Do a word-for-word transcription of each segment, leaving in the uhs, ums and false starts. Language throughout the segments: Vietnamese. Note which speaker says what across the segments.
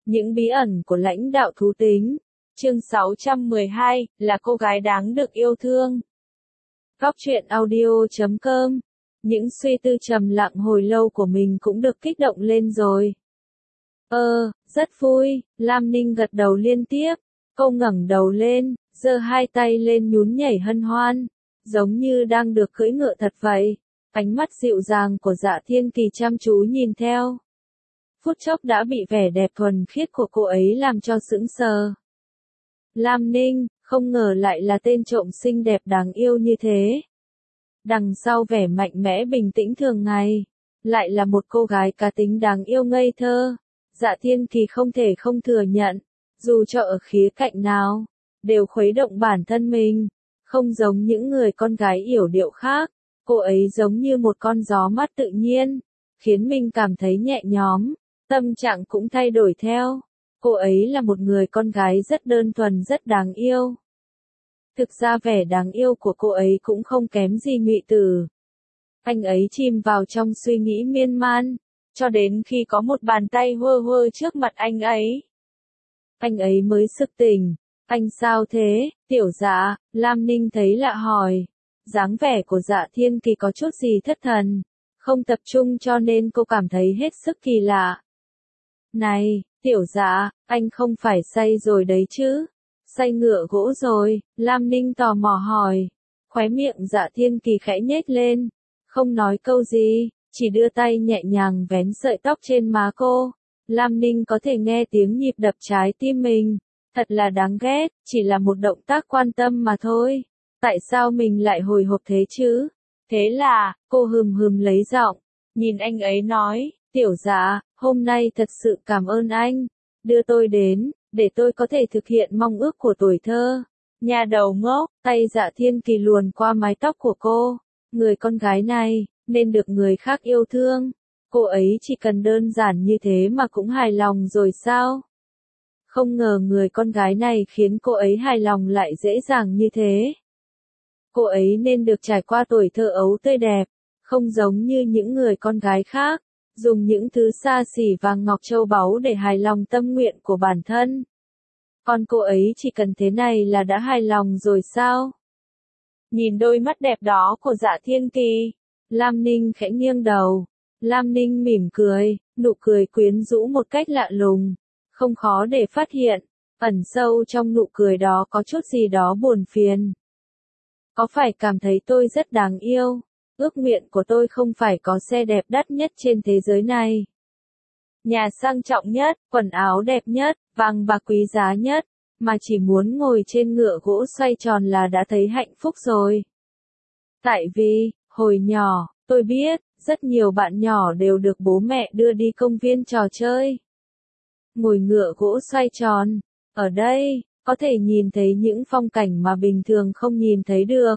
Speaker 1: Những bí ẩn của lãnh đạo thú tính. Chương sáu trăm mười hai, là cô gái đáng được yêu thương. Góc truyện audio chấm com. Những suy tư trầm lặng hồi lâu của mình cũng được kích động lên rồi. Ơ, rất vui, Lam Ninh gật đầu liên tiếp. Cô ngẩng đầu lên, giơ hai tay lên nhún nhảy hân hoan, giống như đang được cưỡi ngựa thật vậy. Ánh mắt dịu dàng của Dạ Thiên Kỳ chăm chú nhìn theo. Phút chốc đã bị vẻ đẹp thuần khiết của cô ấy làm cho sững sờ. Lam Ninh, không ngờ lại là tên trộm xinh đẹp đáng yêu như thế. Đằng sau vẻ mạnh mẽ bình tĩnh thường ngày, lại là một cô gái cá tính đáng yêu ngây thơ. Dạ Thiên Kỳ không thể không thừa nhận, dù cho ở khía cạnh nào, đều khuấy động bản thân mình. Không giống những người con gái yểu điệu khác, cô ấy giống như một con gió mát tự nhiên, khiến mình cảm thấy nhẹ nhõm, tâm trạng cũng thay đổi theo. Cô ấy là một người con gái rất đơn thuần, rất đáng yêu. Thực ra vẻ đáng yêu của cô ấy cũng không kém gì Ngụy Tử. Anh ấy chìm vào trong suy nghĩ miên man, cho đến khi có một bàn tay hơ hơ trước mặt anh ấy. Anh ấy mới sực tỉnh. Anh sao thế, tiểu Dạ? Lam Ninh thấy lạ hỏi. Dáng vẻ của Dạ Thiên Kỳ có chút gì thất thần, không tập trung, cho nên cô cảm thấy hết sức kỳ lạ. Này, tiểu Dạ, anh không phải say rồi đấy chứ? Say ngựa gỗ rồi, Lam Ninh tò mò hỏi. Khóe miệng Dạ Thiên Kỳ khẽ nhếch lên, không nói câu gì, chỉ đưa tay nhẹ nhàng vén sợi tóc trên má cô. Lam Ninh có thể nghe tiếng nhịp đập trái tim mình. Thật là đáng ghét, chỉ là một động tác quan tâm mà thôi. Tại sao mình lại hồi hộp thế chứ? Thế là, cô hừm hừm lấy giọng, nhìn anh ấy nói, tiểu Dạ, hôm nay thật sự cảm ơn anh, đưa tôi đến, để tôi có thể thực hiện mong ước của tuổi thơ. Nhà đầu ngốc, tay Dạ Thiên Kỳ luồn qua mái tóc của cô. Người con gái này, nên được người khác yêu thương. Cô ấy chỉ cần đơn giản như thế mà cũng hài lòng rồi sao? Không ngờ người con gái này khiến cô ấy hài lòng lại dễ dàng như thế. Cô ấy nên được trải qua tuổi thơ ấu tươi đẹp, không giống như những người con gái khác, dùng những thứ xa xỉ vàng ngọc châu báu để hài lòng tâm nguyện của bản thân. Còn cô ấy chỉ cần thế này là đã hài lòng rồi sao? Nhìn đôi mắt đẹp đó của Dạ Thiên Kỳ, Lam Ninh khẽ nghiêng đầu. Lam Ninh mỉm cười, nụ cười quyến rũ một cách lạ lùng. Không khó để phát hiện, ẩn sâu trong nụ cười đó có chút gì đó buồn phiền. Có phải cảm thấy tôi rất đáng yêu? Ước nguyện của tôi không phải có xe đẹp đắt nhất trên thế giới này, nhà sang trọng nhất, quần áo đẹp nhất, vàng bạc quý giá nhất, mà chỉ muốn ngồi trên ngựa gỗ xoay tròn là đã thấy hạnh phúc rồi. Tại vì, hồi nhỏ, tôi biết, rất nhiều bạn nhỏ đều được bố mẹ đưa đi công viên trò chơi. Ngồi ngựa gỗ xoay tròn, ở đây, có thể nhìn thấy những phong cảnh mà bình thường không nhìn thấy được.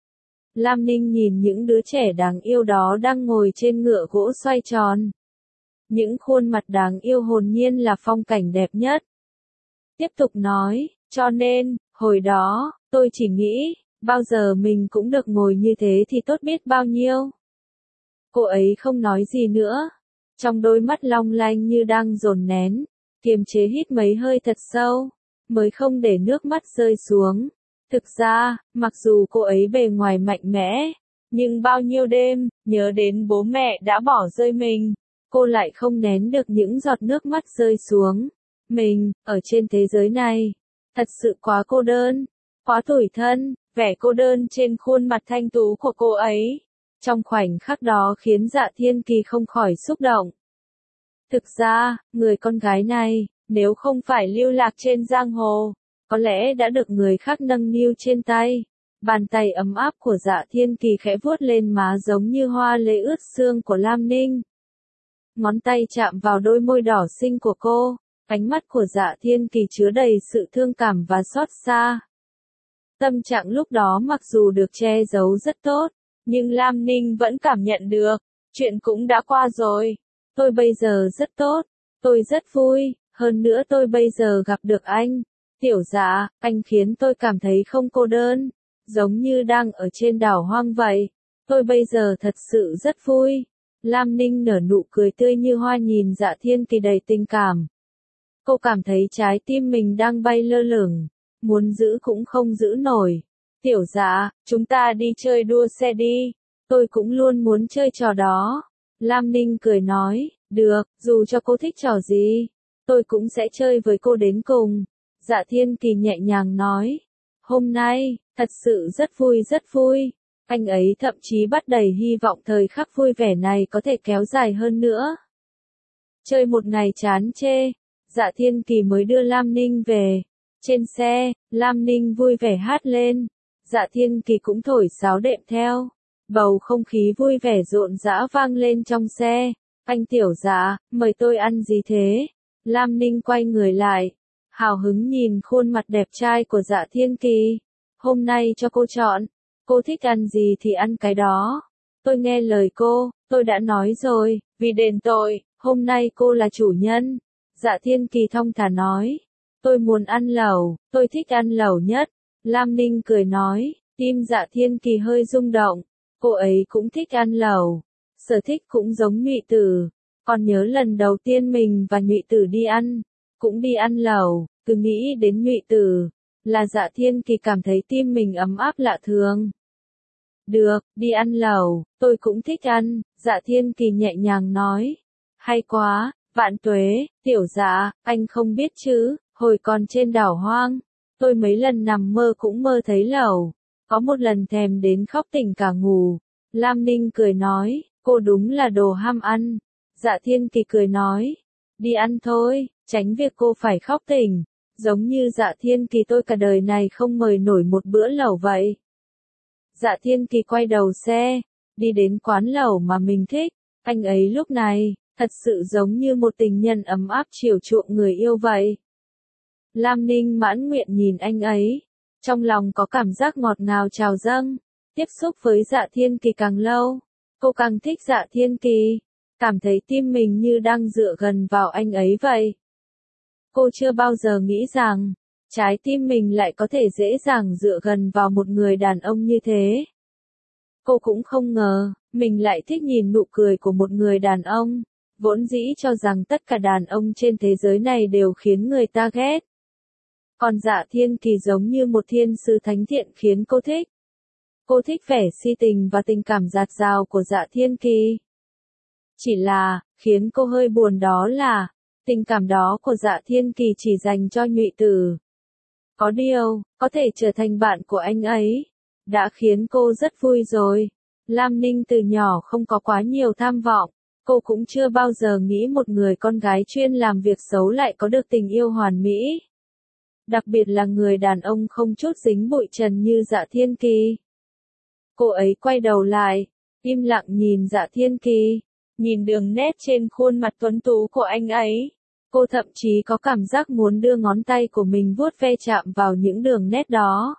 Speaker 1: Lam Ninh nhìn những đứa trẻ đáng yêu đó đang ngồi trên ngựa gỗ xoay tròn. Những khuôn mặt đáng yêu hồn nhiên là phong cảnh đẹp nhất. Tiếp tục nói, cho nên, hồi đó, tôi chỉ nghĩ, bao giờ mình cũng được ngồi như thế thì tốt biết bao nhiêu. Cô ấy không nói gì nữa, trong đôi mắt long lanh như đang dồn nén, kiềm chế hít mấy hơi thật sâu, mới không để nước mắt rơi xuống. Thực ra, mặc dù cô ấy bề ngoài mạnh mẽ, nhưng bao nhiêu đêm, nhớ đến bố mẹ đã bỏ rơi mình, cô lại không nén được những giọt nước mắt rơi xuống. Mình, ở trên thế giới này, thật sự quá cô đơn, quá tủi thân. Vẻ cô đơn trên khuôn mặt thanh tú của cô ấy, trong khoảnh khắc đó khiến Dạ Thiên Kỳ không khỏi xúc động. Thực ra, người con gái này, nếu không phải lưu lạc trên giang hồ, có lẽ đã được người khác nâng niu trên tay. Bàn tay ấm áp của Dạ Thiên Kỳ khẽ vuốt lên má giống như hoa lê ướt xương của Lam Ninh. Ngón tay chạm vào đôi môi đỏ xinh của cô, ánh mắt của Dạ Thiên Kỳ chứa đầy sự thương cảm và xót xa. Tâm trạng lúc đó mặc dù được che giấu rất tốt, nhưng Lam Ninh vẫn cảm nhận được, chuyện cũng đã qua rồi. Tôi bây giờ rất tốt, tôi rất vui, hơn nữa tôi bây giờ gặp được anh. Tiểu Dạ, anh khiến tôi cảm thấy không cô đơn, giống như đang ở trên đảo hoang vậy. Tôi bây giờ thật sự rất vui. Lam Ninh nở nụ cười tươi như hoa nhìn Dạ Thiên Kỳ đầy tình cảm. Cô cảm thấy trái tim mình đang bay lơ lửng, muốn giữ cũng không giữ nổi. Tiểu Dạ, chúng ta đi chơi đua xe đi, tôi cũng luôn muốn chơi trò đó. Lam Ninh cười nói, được, dù cho cô thích trò gì, tôi cũng sẽ chơi với cô đến cùng. Dạ Thiên Kỳ nhẹ nhàng nói, hôm nay, thật sự rất vui rất vui. Anh ấy thậm chí bắt đầy hy vọng thời khắc vui vẻ này có thể kéo dài hơn nữa. Chơi một ngày chán chê, Dạ Thiên Kỳ mới đưa Lam Ninh về. Trên xe, Lam Ninh vui vẻ hát lên. Dạ Thiên Kỳ cũng thổi sáo đệm theo. Bầu không khí vui vẻ rộn rã vang lên trong xe. Anh Tiểu Dạ, mời tôi ăn gì thế? Lam Ninh quay người lại, hào hứng nhìn khuôn mặt đẹp trai của Dạ Thiên Kỳ. Hôm nay cho cô chọn, cô thích ăn gì thì ăn cái đó. Tôi nghe lời cô, tôi đã nói rồi, vì đền tội, hôm nay cô là chủ nhân. Dạ Thiên Kỳ thong thả nói, tôi muốn ăn lẩu, tôi thích ăn lẩu nhất. Lam Ninh cười nói, tim Dạ Thiên Kỳ hơi rung động, cô ấy cũng thích ăn lẩu, sở thích cũng giống Nhụy Tử. Còn nhớ lần đầu tiên mình và Nhụy Tử đi ăn, cũng đi ăn lẩu, cứ nghĩ đến Nhụy Tử, là Dạ Thiên Kỳ cảm thấy tim mình ấm áp lạ thường. Được, đi ăn lẩu, tôi cũng thích ăn, Dạ Thiên Kỳ nhẹ nhàng nói. Hay quá, vạn tuế, Tiểu Dạ, anh không biết chứ, hồi còn trên đảo hoang, tôi mấy lần nằm mơ cũng mơ thấy lẩu, có một lần thèm đến khóc tỉnh cả ngủ. Lam Ninh cười nói, cô đúng là đồ ham ăn. Dạ Thiên Kỳ cười nói, đi ăn thôi, tránh việc cô phải khóc tỉnh, giống như Dạ Thiên Kỳ tôi cả đời này không mời nổi một bữa lẩu vậy. Dạ Thiên Kỳ quay đầu xe, đi đến quán lẩu mà mình thích, anh ấy lúc này, thật sự giống như một tình nhân ấm áp chiều chuộng người yêu vậy. Lam Ninh mãn nguyện nhìn anh ấy, trong lòng có cảm giác ngọt ngào trào dâng, tiếp xúc với Dạ Thiên Kỳ càng lâu, cô càng thích Dạ Thiên Kỳ, cảm thấy tim mình như đang dựa gần vào anh ấy vậy. Cô chưa bao giờ nghĩ rằng, trái tim mình lại có thể dễ dàng dựa gần vào một người đàn ông như thế. Cô cũng không ngờ, mình lại thích nhìn nụ cười của một người đàn ông, vốn dĩ cho rằng tất cả đàn ông trên thế giới này đều khiến người ta ghét. Còn Dạ Thiên Kỳ giống như một thiên sứ thánh thiện khiến cô thích. Cô thích vẻ si tình và tình cảm dạt dào của Dạ Thiên Kỳ. Chỉ là, khiến cô hơi buồn đó là, tình cảm đó của Dạ Thiên Kỳ chỉ dành cho Nhụy Tử. Có điều, có thể trở thành bạn của anh ấy, đã khiến cô rất vui rồi. Lam Ninh từ nhỏ không có quá nhiều tham vọng, cô cũng chưa bao giờ nghĩ một người con gái chuyên làm việc xấu lại có được tình yêu hoàn mỹ. Đặc biệt là người đàn ông không chút dính bụi trần như Dạ Thiên Kỳ. Cô ấy quay đầu lại, im lặng nhìn Dạ Thiên Kỳ, nhìn đường nét trên khuôn mặt tuấn tú của anh ấy. Cô thậm chí có cảm giác muốn đưa ngón tay của mình vuốt ve chạm vào những đường nét đó.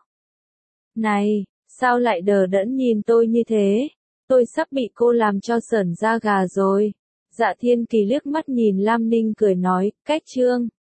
Speaker 1: Này, sao lại đờ đẫn nhìn tôi như thế? Tôi sắp bị cô làm cho sởn da gà rồi. Dạ Thiên Kỳ liếc mắt nhìn Lam Ninh cười nói, cách chương.